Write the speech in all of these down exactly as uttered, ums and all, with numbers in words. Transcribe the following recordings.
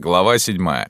Глава седьмая.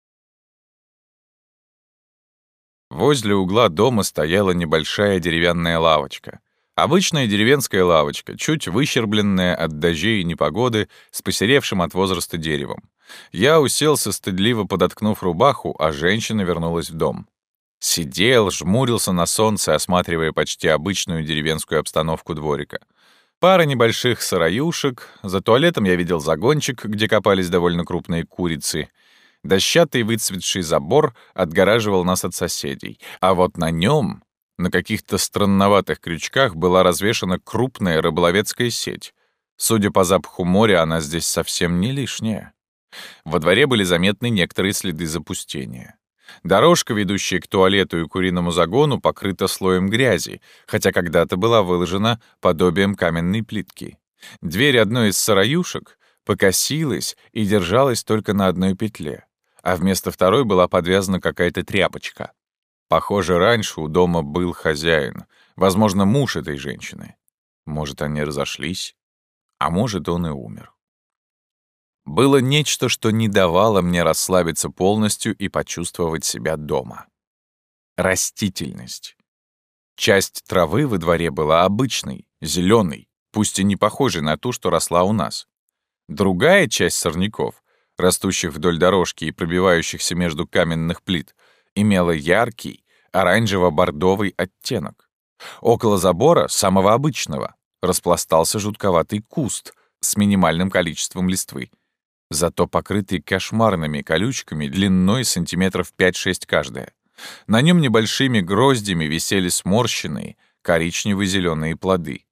Возле угла дома стояла небольшая деревянная лавочка. Обычная деревенская лавочка, чуть выщербленная от дождей и непогоды, с посеревшим от возраста деревом. Я уселся, стыдливо подоткнув рубаху, а женщина вернулась в дом. Сидел, жмурился на солнце, осматривая почти обычную деревенскую обстановку дворика. Пара небольших сыроюшек, за туалетом я видел загончик, где копались довольно крупные курицы. Дощатый выцветший забор отгораживал нас от соседей, а вот на нем, на каких-то странноватых крючках, была развешана крупная рыболовецкая сеть. Судя по запаху моря, она здесь совсем не лишняя. Во дворе были заметны некоторые следы запустения. Дорожка, ведущая к туалету и куриному загону, покрыта слоем грязи, хотя когда-то была выложена подобием каменной плитки. Дверь одной из сыроюшек покосилась и держалась только на одной петле, а вместо второй была подвязана какая-то тряпочка. Похоже, раньше у дома был хозяин, возможно, муж этой женщины. Может, они разошлись, а может, он и умер. Было нечто, что не давало мне расслабиться полностью и почувствовать себя дома. Растительность. Часть травы во дворе была обычной, зеленой, пусть и не похожей на ту, что росла у нас. Другая часть сорняков, растущих вдоль дорожки и пробивающихся между каменных плит, имела яркий оранжево-бордовый оттенок. Около забора, самого обычного, распластался жутковатый куст с минимальным количеством листвы, зато покрытый кошмарными колючками длиной сантиметров пять-шесть каждая. На нем небольшими гроздями висели сморщенные коричнево-зеленые плоды.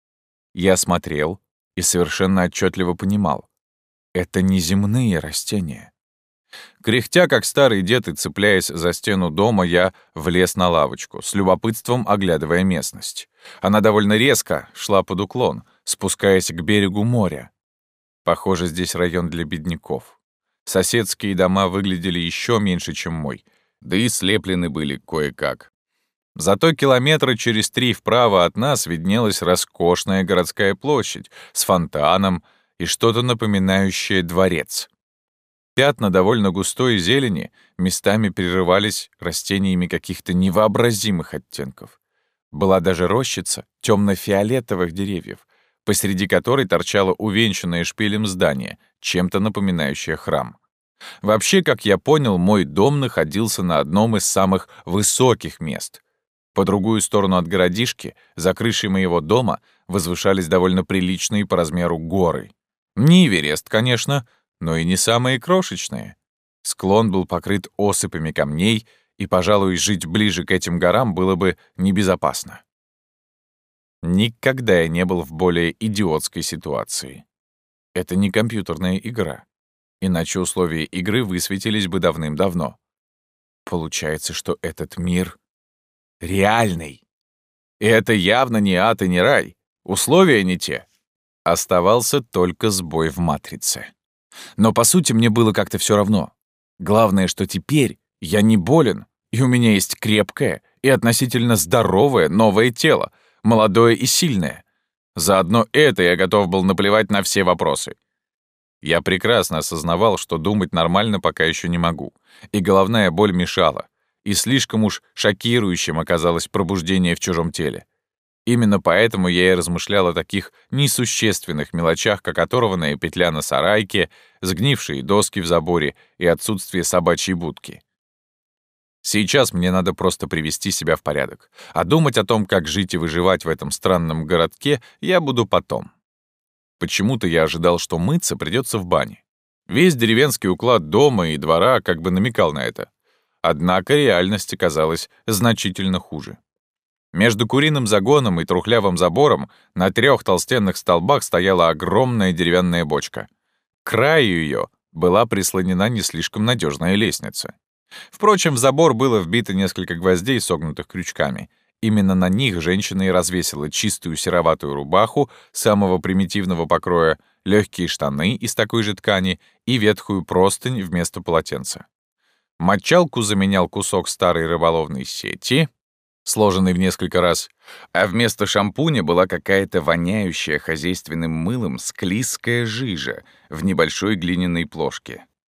Я смотрел и совершенно отчетливо понимал — это неземные растения. Кряхтя, как старый дед, и цепляясь за стену дома, я влез на лавочку, с любопытством оглядывая местность. Она довольно резко шла под уклон, спускаясь к берегу моря. Похоже, здесь район для бедняков. Соседские дома выглядели еще меньше, чем мой, да и слеплены были кое-как. Зато километра через три вправо от нас виднелась роскошная городская площадь с фонтаном и что-то напоминающее дворец. Пятна довольно густой зелени местами прерывались растениями каких-то невообразимых оттенков. Была даже рощица темно-фиолетовых деревьев, посреди которой торчало увенчанное шпилем здание, чем-то напоминающее храм. Вообще, как я понял, мой дом находился на одном из самых высоких мест. По другую сторону от городишки, за крышей моего дома, возвышались довольно приличные по размеру горы. Не Эверест, конечно, но и не самые крошечные. Склон был покрыт осыпями камней, и, пожалуй, жить ближе к этим горам было бы небезопасно. Никогда я не был в более идиотской ситуации. Это не компьютерная игра. Иначе условия игры высветились бы давным-давно. Получается, что этот мир реальный. И это явно не ад и не рай. Условия не те. Оставался только сбой в матрице. Но, по сути, мне было как-то все равно. Главное, что теперь я не болен, и у меня есть крепкое и относительно здоровое новое тело, молодое и сильное. Заодно это я готов был наплевать на все вопросы. Я прекрасно осознавал, что думать нормально пока еще не могу, и головная боль мешала, и слишком уж шокирующим оказалось пробуждение в чужом теле. Именно поэтому я и размышлял о таких несущественных мелочах, как оторванная петля на сарайке, сгнившие доски в заборе и отсутствие собачьей будки. Сейчас мне надо просто привести себя в порядок, а думать о том, как жить и выживать в этом странном городке, я буду потом. Почему-то я ожидал, что мыться придется в бане. Весь деревенский уклад дома и двора как бы намекал на это. Однако реальность оказалась значительно хуже. Между куриным загоном и трухлявым забором на трех толстенных столбах стояла огромная деревянная бочка. К краю ее была прислонена не слишком надежная лестница. Впрочем, в забор было вбито несколько гвоздей, согнутых крючками. Именно на них женщина и развесила чистую сероватую рубаху самого примитивного покроя, легкие штаны из такой же ткани и ветхую простынь вместо полотенца. Мочалку заменял кусок старой рыболовной сети, сложенный в несколько раз, а вместо шампуня была какая-то воняющая хозяйственным мылом склизкая жижа в небольшой глиняной плошке.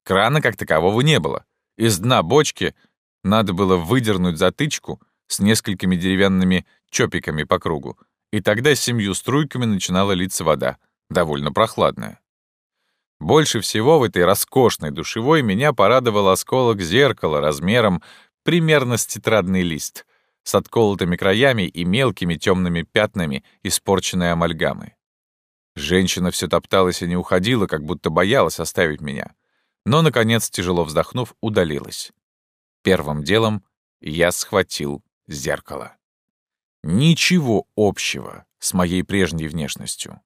Крана как такового не было. Из дна бочки надо было выдернуть затычку с несколькими деревянными чопиками по кругу, и тогда с семью струйками начинала литься вода, довольно прохладная. Больше всего в этой роскошной душевой меня порадовал осколок зеркала размером примерно с тетрадный лист, с отколотыми краями и мелкими темными пятнами испорченной амальгамы. Женщина все топталась и не уходила, как будто боялась оставить меня. Но, наконец, тяжело вздохнув, удалилась. Первым делом я схватил зеркало. Ничего общего с моей прежней внешностью.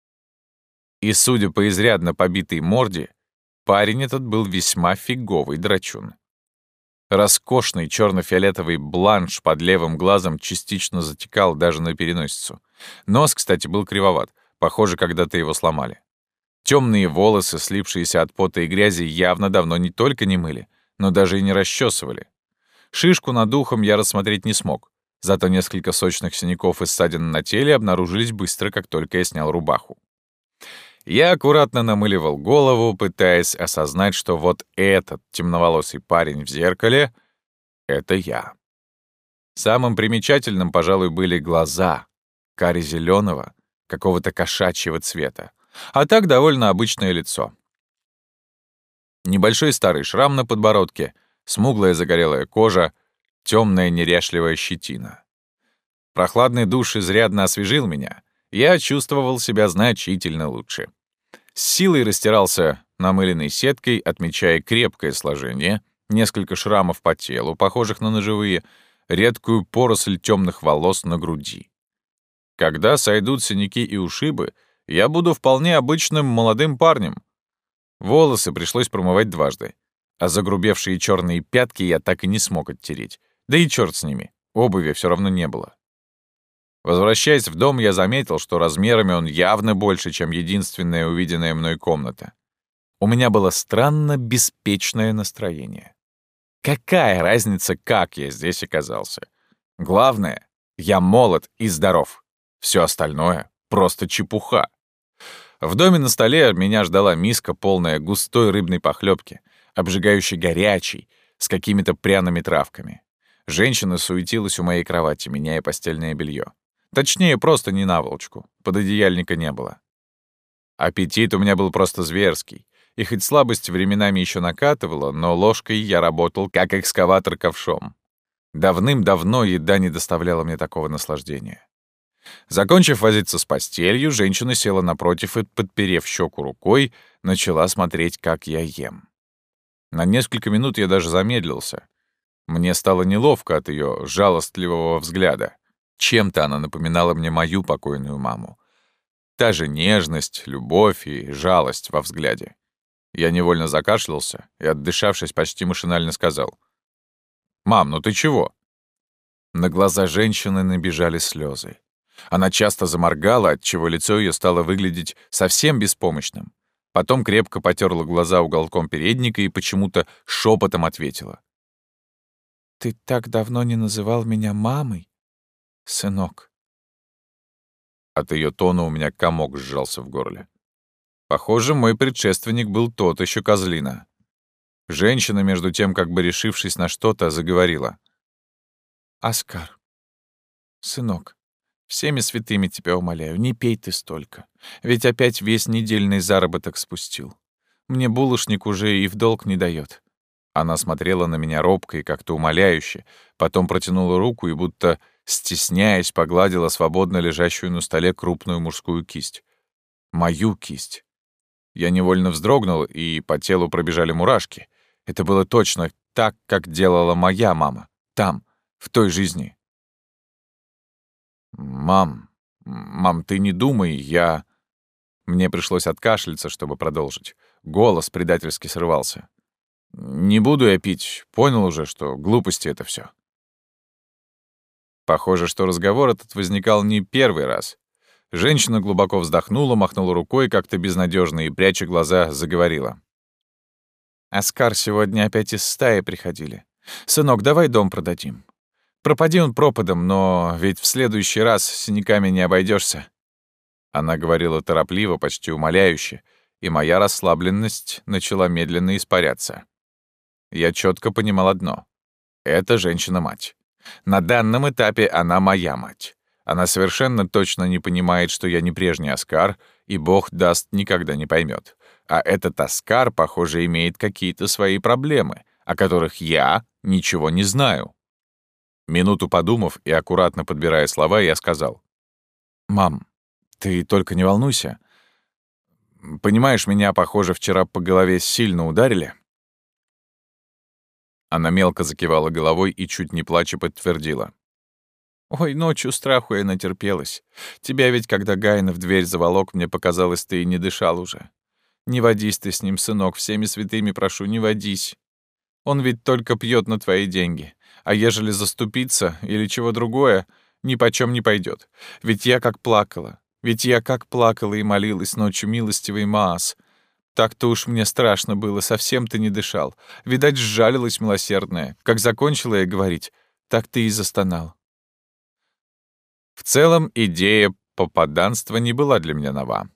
И, судя по изрядно побитой морде, парень этот был весьма фиговый драчун. Роскошный черно-фиолетовый бланш под левым глазом частично затекал даже на переносицу. Нос, кстати, был кривоват. Похоже, когда-то его сломали. Темные волосы, слипшиеся от пота и грязи, явно давно не только не мыли, но даже и не расчесывали. Шишку над ухом я рассмотреть не смог. Зато несколько сочных синяков и ссадин на теле обнаружились быстро, как только я снял рубаху. Я аккуратно намыливал голову, пытаясь осознать, что вот этот темноволосый парень в зеркале — это я. Самым примечательным, пожалуй, были глаза, кари-зелёного, какого-то кошачьего цвета, а так довольно обычное лицо. Небольшой старый шрам на подбородке, смуглая загорелая кожа, темная неряшливая щетина. Прохладный душ изрядно освежил меня. Я чувствовал себя значительно лучше. С силой растирался намыленной сеткой, отмечая крепкое сложение, несколько шрамов по телу, похожих на ножевые, редкую поросль темных волос на груди. Когда сойдут синяки и ушибы, я буду вполне обычным молодым парнем. Волосы пришлось промывать дважды, а загрубевшие черные пятки я так и не смог оттереть. Да и черт с ними, обуви все равно не было. Возвращаясь в дом, я заметил, что размерами он явно больше, чем единственная увиденная мной комната. У меня было странно беспечное настроение. Какая разница, как я здесь оказался? Главное, я молод и здоров. Все остальное — просто чепуха. В доме на столе меня ждала миска, полная густой рыбной похлебки, обжигающей горячей, с какими-то пряными травками. Женщина суетилась у моей кровати, меняя постельное белье. Точнее, просто не наволочку. Пододеяльника не было. Аппетит у меня был просто зверский. И хоть слабость временами еще накатывала, но ложкой я работал, как экскаватор ковшом. Давным-давно еда не доставляла мне такого наслаждения. Закончив возиться с постелью, женщина села напротив и, подперев щеку рукой, начала смотреть, как я ем. На несколько минут я даже замедлился. Мне стало неловко от ее жалостливого взгляда. Чем-то она напоминала мне мою покойную маму. Та же нежность, любовь и жалость во взгляде. Я невольно закашлялся и, отдышавшись, почти машинально сказал: «Мам, ну ты чего?» На глаза женщины набежали слезы. Она часто заморгала, отчего лицо ее стало выглядеть совсем беспомощным. Потом крепко потерла глаза уголком передника и почему-то шепотом ответила: «Ты так давно не называл меня мамой, сынок». От ее тона у меня комок сжался в горле. Похоже, мой предшественник был тот еще козлина. Женщина, между тем, как бы решившись на что-то, заговорила: «Оскар, сынок, всеми святыми тебя умоляю, не пей ты столько, ведь опять весь недельный заработок спустил. Мне булочник уже и в долг не дает». Она смотрела на меня робко и как-то умоляюще, потом протянула руку и, будто стесняясь, погладила свободно лежащую на столе крупную мужскую кисть. Мою кисть. Я невольно вздрогнул, и по телу пробежали мурашки. Это было точно так, как делала моя мама. Там, в той жизни. «Мам, мам, ты не думай, я...» Мне пришлось откашляться, чтобы продолжить. Голос предательски срывался. «Не буду я пить. Понял уже, что глупости это все». Похоже, что разговор этот возникал не первый раз. Женщина глубоко вздохнула, махнула рукой как-то безнадежно и, пряча глаза, заговорила. «Оскар, сегодня опять из стаи приходили. Сынок, давай дом продадим. Пропади он пропадом, но ведь в следующий раз с синяками не обойдешься». Она говорила торопливо, почти умоляюще, и моя расслабленность начала медленно испаряться. Я четко понимал одно — это женщина-мать. На данном этапе она моя мать. Она совершенно точно не понимает, что я не прежний Оскар, и бог даст, никогда не поймет. А этот Оскар, похоже, имеет какие-то свои проблемы, о которых я ничего не знаю. Минуту подумав и аккуратно подбирая слова, я сказал: «Мам, ты только не волнуйся. Понимаешь, меня, похоже, вчера по голове сильно ударили». Она мелко закивала головой и, чуть не плача, подтвердила: «Ой, ночью страху я натерпелась. Тебя ведь, когда Гайна в дверь заволок, мне показалось, ты и не дышал уже. Не водись ты с ним, сынок, всеми святыми прошу, не водись. Он ведь только пьет на твои деньги. А ежели заступиться или чего другое, ни почем не пойдет. Ведь я как плакала, ведь я как плакала и молилась ночью, милостивый Маас. Так-то уж мне страшно было, совсем ты не дышал. Видать, сжалилась милосердная. Как закончила я говорить, так ты и застонал». В целом, идея попаданства не была для меня нова.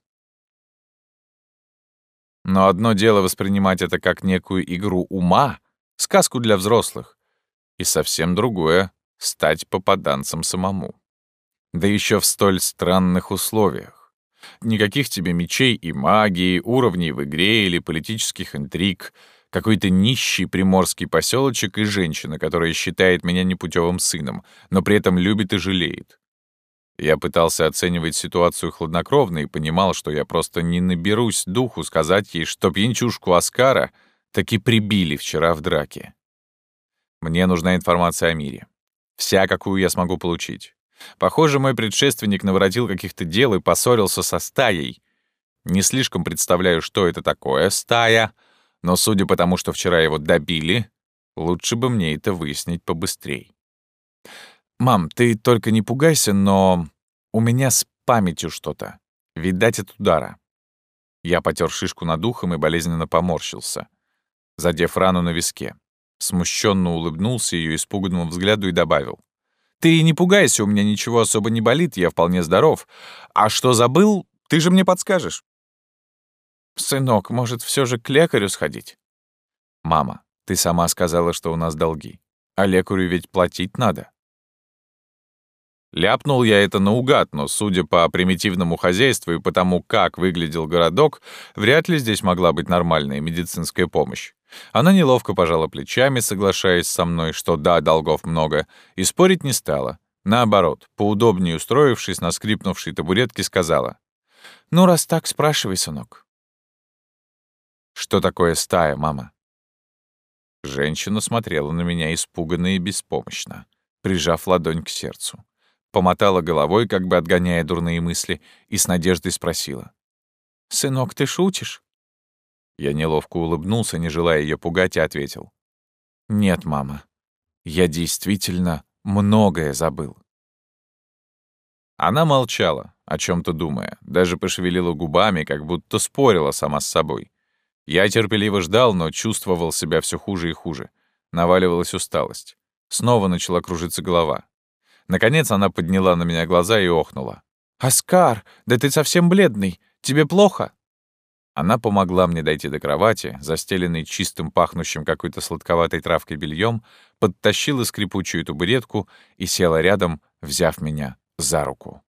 Но одно дело воспринимать это как некую игру ума, сказку для взрослых, и совсем другое — стать попаданцем самому. Да еще в столь странных условиях. Никаких тебе мечей и магии, уровней в игре или политических интриг, какой-то нищий приморский поселочек и женщина, которая считает меня непутевым сыном, но при этом любит и жалеет. Я пытался оценивать ситуацию хладнокровно и понимал, что я просто не наберусь духу сказать ей, что пьянчушку Оскара таки прибили вчера в драке. Мне нужна информация о мире. Вся, какую я смогу получить. Похоже, мой предшественник наворотил каких-то дел и поссорился со стаей. Не слишком представляю, что это такое стая, но судя по тому, что вчера его добили, лучше бы мне это выяснить побыстрей. «Мам, ты только не пугайся, но у меня с памятью что-то. Видать, от удара». Я потер шишку над ухом и болезненно поморщился, задев рану на виске. Смущенно улыбнулся ее испуганному взгляду и добавил: «Ты не пугайся, у меня ничего особо не болит, я вполне здоров. А что забыл, ты же мне подскажешь». «Сынок, может, все же к лекарю сходить?» «Мама, ты сама сказала, что у нас долги. А лекарю ведь платить надо». Ляпнул я это наугад, но, судя по примитивному хозяйству и по тому, как выглядел городок, вряд ли здесь могла быть нормальная медицинская помощь. Она неловко пожала плечами, соглашаясь со мной, что да, долгов много, и спорить не стала. Наоборот, поудобнее устроившись на скрипнувшей табуретке, сказала: «Ну, раз так, спрашивай, сынок». «Что такое стая, мама?» Женщина смотрела на меня испуганно и беспомощно, прижав ладонь к сердцу. Помотала головой, как бы отгоняя дурные мысли, и с надеждой спросила: «Сынок, ты шутишь?» Я неловко улыбнулся, не желая ее пугать, и ответил: «Нет, мама, я действительно многое забыл». Она молчала, о чем-то думая, даже пошевелила губами, как будто спорила сама с собой. Я терпеливо ждал, но чувствовал себя все хуже и хуже. Наваливалась усталость. Снова начала кружиться голова. Наконец она подняла на меня глаза и охнула: «Оскар, да ты совсем бледный. Тебе плохо?» Она помогла мне дойти до кровати, застеленной чистым, пахнущим какой-то сладковатой травкой бельем, подтащила скрипучую табуретку и села рядом, взяв меня за руку.